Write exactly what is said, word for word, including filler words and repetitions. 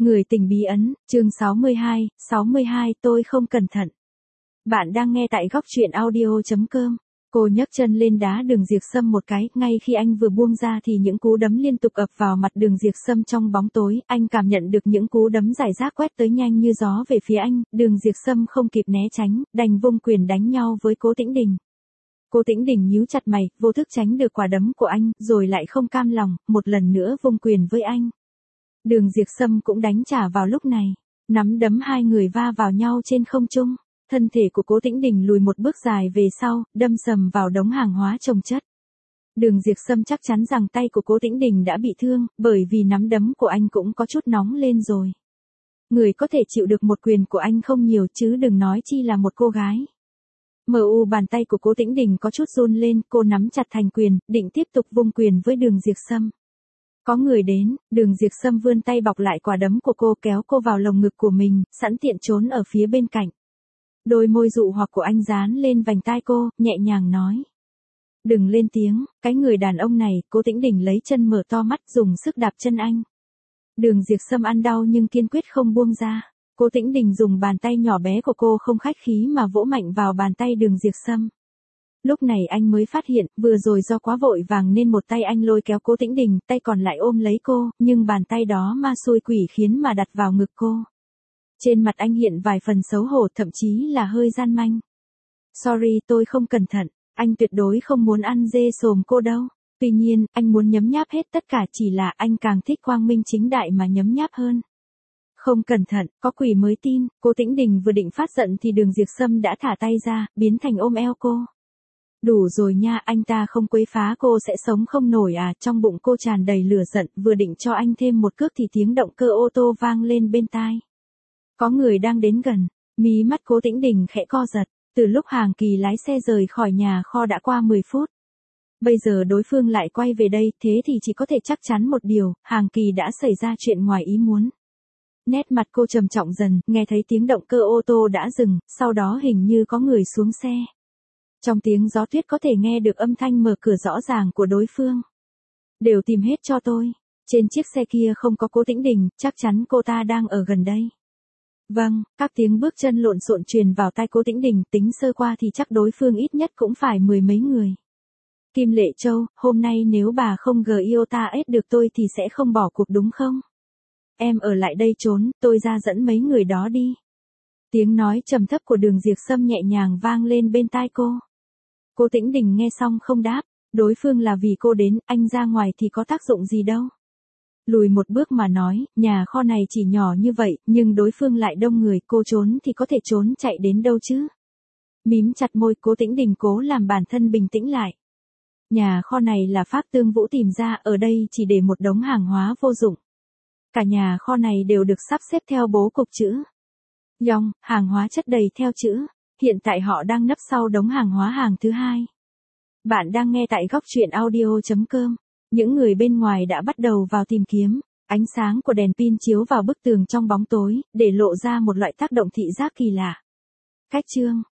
Người tình bí ẩn, chương sáu mươi hai, sáu mươi hai tôi không cẩn thận. Bạn đang nghe tại góc truyện audio chấm com. Cô nhấc chân lên đá Đường Diệp Sâm một cái, ngay khi anh vừa buông ra thì những cú đấm liên tục ập vào mặt Đường Diệp Sâm trong bóng tối, anh cảm nhận được những cú đấm rải rác quét tới nhanh như gió về phía anh, Đường Diệp Sâm không kịp né tránh, đành vung quyền đánh nhau với Cố Tĩnh Đình. Cố Tĩnh Đình nhíu chặt mày, vô thức tránh được quả đấm của anh, rồi lại không cam lòng, một lần nữa vung quyền với anh. Đường Diệp Sâm cũng đánh trả vào lúc này, nắm đấm hai người va vào nhau trên không trung, thân thể của Cố Tĩnh Đình lùi một bước dài về sau, đâm sầm vào đống hàng hóa chồng chất. Đường Diệp Sâm chắc chắn rằng tay của Cố Tĩnh Đình đã bị thương, bởi vì nắm đấm của anh cũng có chút nóng lên rồi. Người có thể chịu được một quyền của anh không nhiều chứ đừng nói chi là một cô gái. Mờ u bàn tay của Cố Tĩnh Đình có chút run lên, cô nắm chặt thành quyền, định tiếp tục vung quyền với Đường Diệp Sâm. Có người đến, Đường Diệp Sâm vươn tay bọc lại quả đấm của cô, kéo cô vào lồng ngực của mình, sẵn tiện trốn ở phía bên cạnh. Đôi môi dụ hoặc của anh dán lên vành tai cô, nhẹ nhàng nói. Đừng lên tiếng, cái người đàn ông này. Cố Tĩnh Đình lấy chân mở to mắt, dùng sức đạp chân anh. Đường Diệp Sâm ăn đau nhưng kiên quyết không buông ra. Cố Tĩnh Đình dùng bàn tay nhỏ bé của cô không khách khí mà vỗ mạnh vào bàn tay Đường Diệp Sâm. Lúc này anh mới phát hiện, vừa rồi do quá vội vàng nên một tay anh lôi kéo Cố Tĩnh Đình, tay còn lại ôm lấy cô, nhưng bàn tay đó ma xui quỷ khiến mà đặt vào ngực cô. Trên mặt anh hiện vài phần xấu hổ, thậm chí là hơi gian manh. Sorry, tôi không cẩn thận, anh tuyệt đối không muốn ăn dê xồm cô đâu. Tuy nhiên, anh muốn nhấm nháp hết tất cả, chỉ là anh càng thích quang minh chính đại mà nhấm nháp hơn. Không cẩn thận, có quỷ mới tin. Cố Tĩnh Đình vừa định phát giận thì Đường Diệp Sâm đã thả tay ra, biến thành ôm eo cô. Đủ rồi nha, anh ta không quấy phá cô sẽ sống không nổi à? Trong bụng cô tràn đầy lửa giận, vừa định cho anh thêm một cước thì tiếng động cơ ô tô vang lên bên tai. Có người đang đến gần, mí mắt Cố Tĩnh Đình khẽ co giật, từ lúc Hàng Kỳ lái xe rời khỏi nhà kho đã qua mười phút. Bây giờ đối phương lại quay về đây, thế thì chỉ có thể chắc chắn một điều, Hàng Kỳ đã xảy ra chuyện ngoài ý muốn. Nét mặt cô trầm trọng dần, nghe thấy tiếng động cơ ô tô đã dừng, sau đó hình như có người xuống xe. Trong tiếng gió tuyết có thể nghe được âm thanh mở cửa rõ ràng của đối phương. Đều tìm hết cho tôi. Trên chiếc xe kia không có Cố Tĩnh Đình, chắc chắn cô ta đang ở gần đây. Vâng, các tiếng bước chân lộn xộn truyền vào tai Cố Tĩnh Đình, tính sơ qua thì chắc đối phương ít nhất cũng phải mười mấy người. Kim Lệ Châu, hôm nay nếu bà không gờ yêu ta ết được tôi thì sẽ không bỏ cuộc đúng không? Em ở lại đây trốn, tôi ra dẫn mấy người đó đi. Tiếng nói trầm thấp của Đường Diệp Sâm nhẹ nhàng vang lên bên tai cô. Cố Tĩnh Đình nghe xong không đáp, đối phương là vì cô đến, anh ra ngoài thì có tác dụng gì đâu. Lùi một bước mà nói, nhà kho này chỉ nhỏ như vậy, nhưng đối phương lại đông người, cô trốn thì có thể trốn chạy đến đâu chứ. Mím chặt môi, Cố Tĩnh Đình cố làm bản thân bình tĩnh lại. Nhà kho này là Phác Tương Vũ tìm ra, ở đây chỉ để một đống hàng hóa vô dụng. Cả nhà kho này đều được sắp xếp theo bố cục chữ Yong, hàng hóa chất đầy theo chữ. Hiện tại họ đang nấp sau đống hàng hóa hàng thứ hai. Bạn đang nghe tại góc truyện audio chấm com. Những người bên ngoài đã bắt đầu vào tìm kiếm. Ánh sáng của đèn pin chiếu vào bức tường trong bóng tối, để lộ ra một loại tác động thị giác kỳ lạ. Cách chương